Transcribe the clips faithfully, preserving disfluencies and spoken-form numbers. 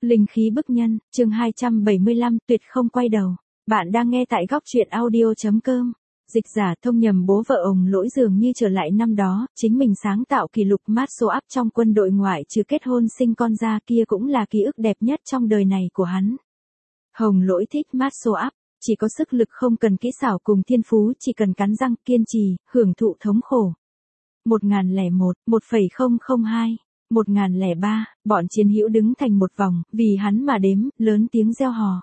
Linh khí bức nhân, chương hai trăm bảy mươi lăm, tuyệt không quay đầu. Bạn đang nghe tại góc truyện audio chấm com. Dịch giả thông nhầm bố vợ ông Lỗi dường như trở lại năm đó, chính mình sáng tạo kỷ lục martial art trong quân đội ngoại trừ kết hôn sinh con ra, kia cũng là ký ức đẹp nhất trong đời này của hắn. Hồng Lỗi thích martial art, chỉ có sức lực không cần kỹ xảo cùng thiên phú, chỉ cần cắn răng kiên trì, hưởng thụ thống khổ. một nghìn lẻ một, một phẩy không không hai, một nghìn lẻ ba, bọn chiến hữu đứng thành một vòng, vì hắn mà đếm, lớn tiếng reo hò.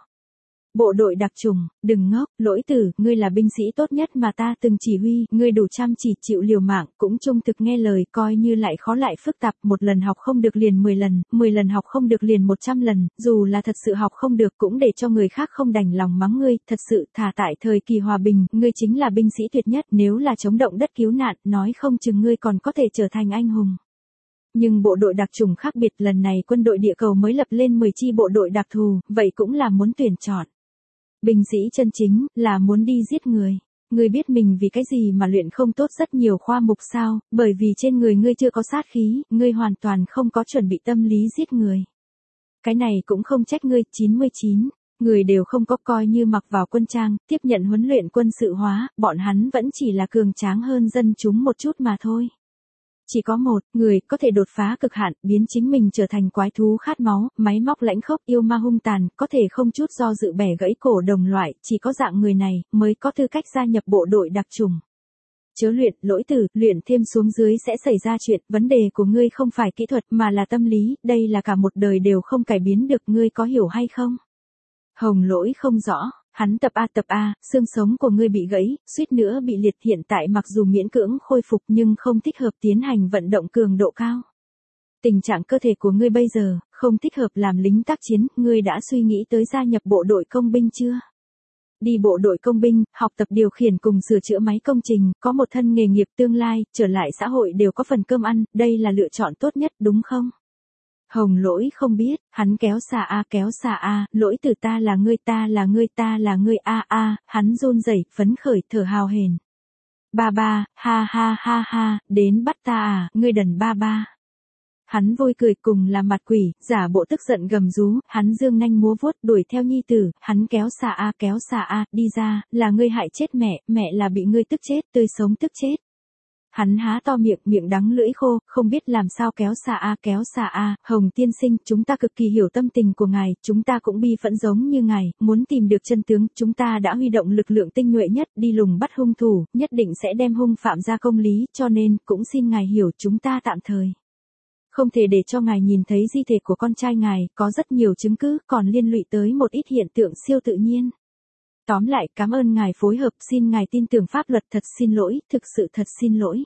Bộ đội đặc chủng, đừng ngốc, Lỗi tử, ngươi là binh sĩ tốt nhất mà ta từng chỉ huy, ngươi đủ chăm chỉ chịu liều mạng, cũng trung thực nghe lời, coi như lại khó lại phức tạp, một lần học không được liền mười lần, mười lần học không được liền một trăm lần, dù là thật sự học không được cũng để cho người khác không đành lòng mắng ngươi, thật sự, thà tại thời kỳ hòa bình, ngươi chính là binh sĩ tuyệt nhất, nếu là chống động đất cứu nạn, nói không chừng ngươi còn có thể trở thành anh hùng. Nhưng bộ đội đặc chủng khác biệt, lần này quân đội địa cầu mới lập lên mười chi bộ đội đặc thù, vậy cũng là muốn tuyển chọn. Binh sĩ chân chính, là muốn đi giết người. Ngươi biết mình vì cái gì mà luyện không tốt rất nhiều khoa mục sao, bởi vì trên người ngươi chưa có sát khí, ngươi hoàn toàn không có chuẩn bị tâm lý giết người. Cái này cũng không trách ngươi, chín mươi chín, người đều không có, coi như mặc vào quân trang, tiếp nhận huấn luyện quân sự hóa, bọn hắn vẫn chỉ là cường tráng hơn dân chúng một chút mà thôi. Chỉ có một người có thể đột phá cực hạn, biến chính mình trở thành quái thú khát máu, máy móc lãnh khốc, yêu ma hung tàn, có thể không chút do dự bẻ gãy cổ đồng loại, chỉ có dạng người này mới có tư cách gia nhập bộ đội đặc chủng. Chớ luyện, Lỗi tử, luyện thêm xuống dưới sẽ xảy ra chuyện, vấn đề của ngươi không phải kỹ thuật mà là tâm lý, đây là cả một đời đều không cải biến được, ngươi có hiểu hay không? Hồng Lỗi không rõ. Hắn tập A tập A, xương sống của ngươi bị gãy, suýt nữa bị liệt, hiện tại mặc dù miễn cưỡng khôi phục nhưng không thích hợp tiến hành vận động cường độ cao. Tình trạng cơ thể của ngươi bây giờ, không thích hợp làm lính tác chiến, ngươi đã suy nghĩ tới gia nhập bộ đội công binh chưa? Đi bộ đội công binh, học tập điều khiển cùng sửa chữa máy công trình, có một thân nghề nghiệp tương lai, trở lại xã hội đều có phần cơm ăn, đây là lựa chọn tốt nhất đúng không? Hồng Lỗi không biết, hắn kéo xà A kéo xà A, Lỗi tử ta là ngươi ta là ngươi ta là ngươi A A, hắn run rẩy, phấn khởi, thở hào hển. Ba ba, ha ha ha ha, đến bắt ta à, ngươi đần ba ba. Hắn vui cười cùng là mặt quỷ, giả bộ tức giận gầm rú, hắn dương nanh múa vuốt đuổi theo nhi tử, hắn kéo xà A kéo xà A, đi ra, là ngươi hại chết mẹ, mẹ là bị ngươi tức chết, tươi sống tức chết. Hắn há to miệng, miệng đắng lưỡi khô, không biết làm sao kéo xà A kéo xà A, Hồng tiên sinh, chúng ta cực kỳ hiểu tâm tình của ngài, chúng ta cũng bi phẫn giống như ngài, muốn tìm được chân tướng, chúng ta đã huy động lực lượng tinh nhuệ nhất, đi lùng bắt hung thủ, nhất định sẽ đem hung phạm ra công lý, cho nên, cũng xin ngài hiểu chúng ta tạm thời. Không thể để cho ngài nhìn thấy di thể của con trai ngài, có rất nhiều chứng cứ, còn liên lụy tới một ít hiện tượng siêu tự nhiên. Tóm lại, cảm ơn ngài phối hợp, xin ngài tin tưởng pháp luật, thật xin lỗi, thực sự thật xin lỗi.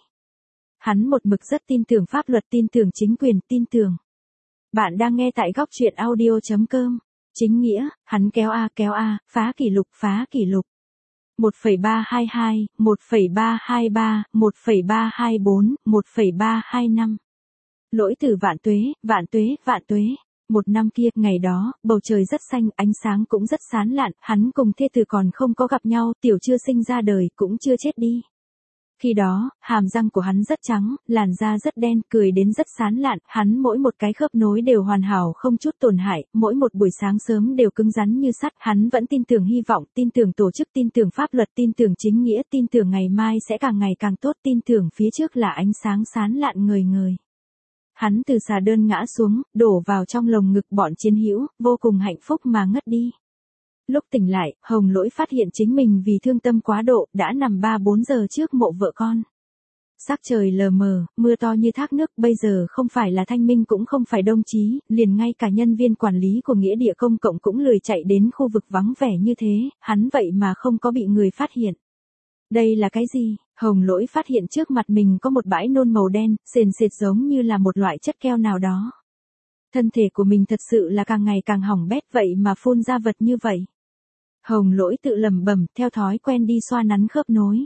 Hắn một mực rất tin tưởng pháp luật, tin tưởng chính quyền, tin tưởng. Bạn đang nghe tại góc truyện audio chấm com. Chính nghĩa, hắn kéo A kéo A, phá kỷ lục phá kỷ lục. một phẩy ba hai hai, một phẩy ba hai ba, một phẩy ba hai bốn, một phẩy ba hai năm. Lỗi tử vạn tuế, vạn tuế, vạn tuế. Một năm kia, ngày đó, bầu trời rất xanh, ánh sáng cũng rất sáng lạn, hắn cùng thê tử còn không có gặp nhau, tiểu chưa sinh ra đời, cũng chưa chết đi. Khi đó, hàm răng của hắn rất trắng, làn da rất đen, cười đến rất sáng lạn, hắn mỗi một cái khớp nối đều hoàn hảo không chút tổn hại, mỗi một buổi sáng sớm đều cứng rắn như sắt, hắn vẫn tin tưởng hy vọng, tin tưởng tổ chức, tin tưởng pháp luật, tin tưởng chính nghĩa, tin tưởng ngày mai sẽ càng ngày càng tốt, tin tưởng phía trước là ánh sáng sáng lạn ngời ngời. Hắn từ xà đơn ngã xuống, đổ vào trong lồng ngực bọn chiến hữu, vô cùng hạnh phúc mà ngất đi. Lúc tỉnh lại, Hồng Lỗi phát hiện chính mình vì thương tâm quá độ, đã nằm ba bốn giờ trước mộ vợ con. Sắc trời lờ mờ, mưa to như thác nước, bây giờ không phải là thanh minh cũng không phải đông chí, liền ngay cả nhân viên quản lý của nghĩa địa công cộng cũng lười chạy đến khu vực vắng vẻ như thế, hắn vậy mà không có bị người phát hiện. Đây là cái gì? Hồng Lỗi phát hiện trước mặt mình có một bãi nôn màu đen, sền sệt giống như là một loại chất keo nào đó. Thân thể của mình thật sự là càng ngày càng hỏng bét, vậy mà phun ra vật như vậy. Hồng Lỗi tự lẩm bẩm, theo thói quen đi xoa nắn khớp nối.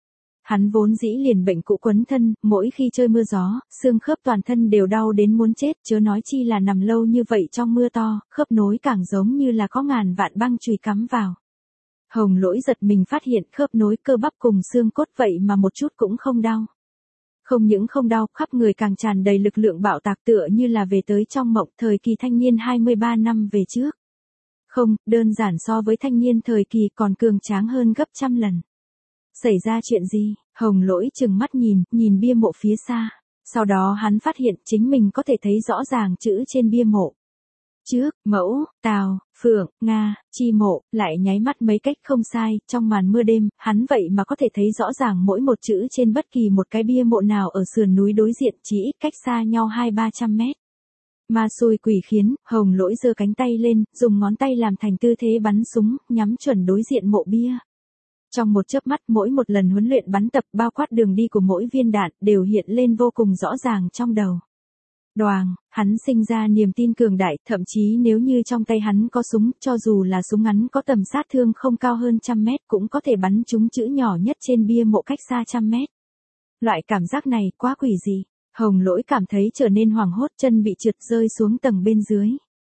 Hắn vốn dĩ liền bệnh cũ quấn thân, mỗi khi chơi mưa gió, xương khớp toàn thân đều đau đến muốn chết, chớ nói chi là nằm lâu như vậy trong mưa to, khớp nối càng giống như là có ngàn vạn băng chùy cắm vào. Hồng Lỗi giật mình phát hiện khớp nối cơ bắp cùng xương cốt vậy mà một chút cũng không đau. Không những không đau, khắp người càng tràn đầy lực lượng bạo tạc tựa như là về tới trong mộng thời kỳ thanh niên hai mươi ba năm về trước. Không, đơn giản so với thanh niên thời kỳ còn cường tráng hơn gấp trăm lần. Xảy ra chuyện gì? Hồng Lỗi trừng mắt nhìn, nhìn bia mộ phía xa. Sau đó hắn phát hiện chính mình có thể thấy rõ ràng chữ trên bia mộ. Trước, Mẫu, Tào, Phượng, Nga, Chi mộ, lại nháy mắt mấy cách không sai, trong màn mưa đêm, hắn vậy mà có thể thấy rõ ràng mỗi một chữ trên bất kỳ một cái bia mộ nào ở sườn núi đối diện chỉ ít cách xa nhau hai ba trăm mét. Ma xui quỷ khiến, Hồng Lỗi giơ cánh tay lên, dùng ngón tay làm thành tư thế bắn súng, nhắm chuẩn đối diện mộ bia. Trong một chớp mắt mỗi một lần huấn luyện bắn tập bao quát đường đi của mỗi viên đạn đều hiện lên vô cùng rõ ràng trong đầu. Đoàng, hắn sinh ra niềm tin cường đại, thậm chí nếu như trong tay hắn có súng, cho dù là súng ngắn có tầm sát thương không cao hơn trăm mét cũng có thể bắn trúng chữ nhỏ nhất trên bia mộ cách xa trăm mét. Loại cảm giác này quá quỷ dị, Hồng Lỗi cảm thấy trở nên hoảng hốt, chân bị trượt rơi xuống tầng bên dưới.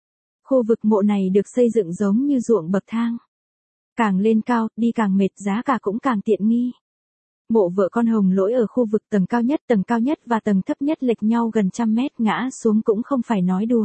Khu vực mộ này được xây dựng giống như ruộng bậc thang. Càng lên cao, đi càng mệt, giá cả cũng càng tiện nghi. Mộ vợ con Hồng Lỗi ở khu vực tầng cao nhất, tầng cao nhất và tầng thấp nhất lệch nhau gần trăm mét, ngã xuống cũng không phải nói đùa.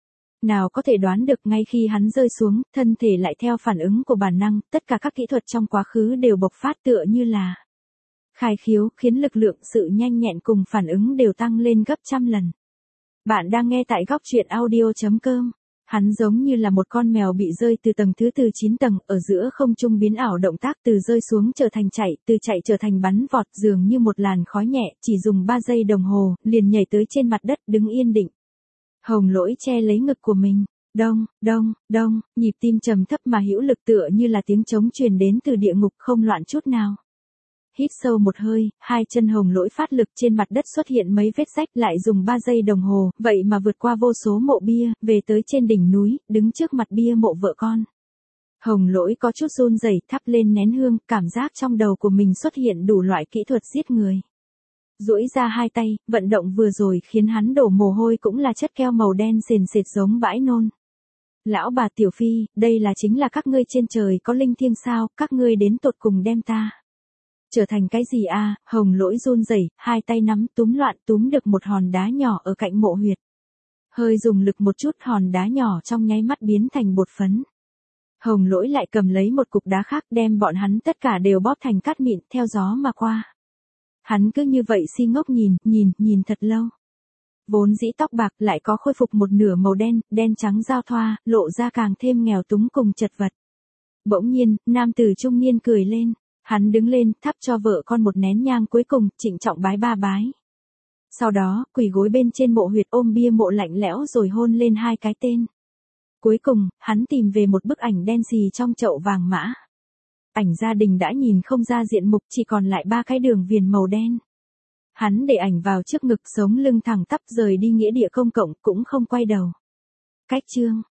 Nào có thể đoán được ngay khi hắn rơi xuống, thân thể lại theo phản ứng của bản năng, tất cả các kỹ thuật trong quá khứ đều bộc phát tựa như là khai khiếu, khiến lực lượng, sự nhanh nhẹn cùng phản ứng đều tăng lên gấp trăm lần. Bạn đang nghe tại góc truyện audio chấm com. Hắn giống như là một con mèo bị rơi từ tầng thứ từ chín tầng, ở giữa không trung biến ảo động tác từ rơi xuống trở thành chạy, từ chạy trở thành bắn vọt, dường như một làn khói nhẹ, chỉ dùng ba giây đồng hồ, liền nhảy tới trên mặt đất, đứng yên định. Hồng Lỗi che lấy ngực của mình, đông, đông, đông, nhịp tim trầm thấp mà hữu lực tựa như là tiếng trống truyền đến từ địa ngục, không loạn chút nào. Hít sâu một hơi, hai chân Hồng Lỗi phát lực, trên mặt đất xuất hiện mấy vết rách, lại dùng ba giây đồng hồ, vậy mà vượt qua vô số mộ bia, về tới trên đỉnh núi, đứng trước mặt bia mộ vợ con. Hồng Lỗi có chút run rẩy, thắp lên nén hương, cảm giác trong đầu của mình xuất hiện đủ loại kỹ thuật giết người. Duỗi ra hai tay, vận động vừa rồi khiến hắn đổ mồ hôi cũng là chất keo màu đen sền sệt giống bãi nôn. Lão bà Tiểu Phi, đây là chính là các ngươi trên trời có linh thiêng sao, các ngươi đến tột cùng đem ta trở thành cái gì a? À? Hồng Lỗi run rẩy, hai tay nắm túm loạn túm được một hòn đá nhỏ ở cạnh mộ huyệt. Hơi dùng lực một chút, hòn đá nhỏ trong nháy mắt biến thành bột phấn. Hồng Lỗi lại cầm lấy một cục đá khác, đem bọn hắn tất cả đều bóp thành cát mịn, theo gió mà qua. Hắn cứ như vậy si ngốc nhìn, nhìn, nhìn thật lâu. Vốn dĩ tóc bạc lại có khôi phục một nửa màu đen, đen trắng giao thoa, lộ ra càng thêm nghèo túng cùng chật vật. Bỗng nhiên, nam tử trung niên cười lên. Hắn đứng lên, thắp cho vợ con một nén nhang cuối cùng, trịnh trọng bái ba bái. Sau đó, quỳ gối bên trên mộ huyệt ôm bia mộ lạnh lẽo rồi hôn lên hai cái tên. Cuối cùng, hắn tìm về một bức ảnh đen xì trong chậu vàng mã. Ảnh gia đình đã nhìn không ra diện mục, chỉ còn lại ba cái đường viền màu đen. Hắn để ảnh vào trước ngực, sống lưng thẳng tắp rời đi nghĩa địa công cộng, cũng không quay đầu. Cách chương